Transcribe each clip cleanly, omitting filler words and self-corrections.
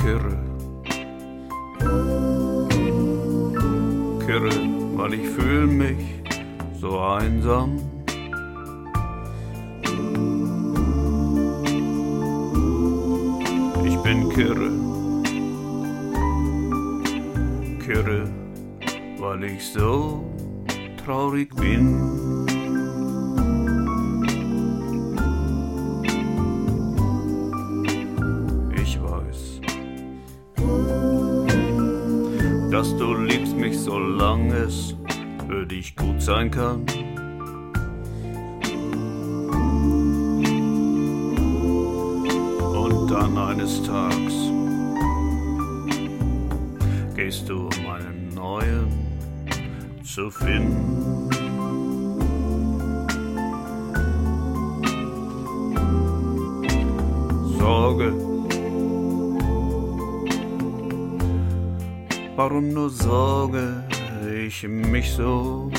kirre. Kirre, weil ich fühl mich so einsam. Ich bin kirre. Kirre, weil ich so traurig bin. Ich weiß, dass du liebst mich, solange es für dich gut sein kann. Und dann eines Tages gehst du, um einen neuen zu finden. Sorge, warum nur sorge ich mich so?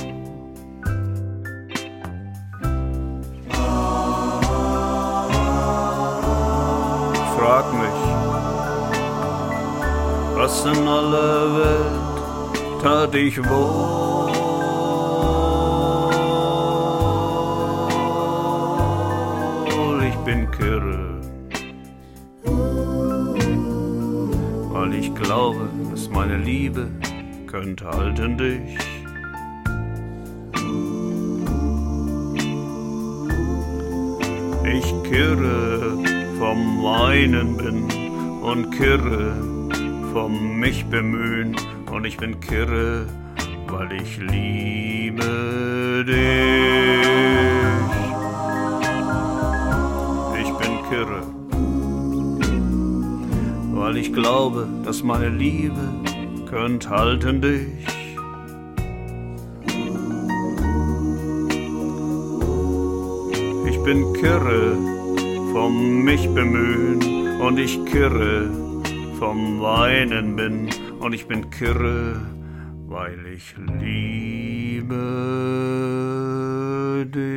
Ich frag mich, was in aller Welt tat ich wohl? Ich bin kirre, weil ich glaube, dass meine Liebe könnte halten dich. Ich kirre vom Weinen bin und kirre vom mich bemühen, und ich bin kirre, weil ich liebe dich. Ich bin kirre, weil ich glaube, dass meine Liebe könnt halten dich. Ich bin kirre vom mich bemühen, und ich kirre vom Weinen bin, und ich bin kirre, weil ich liebe dich.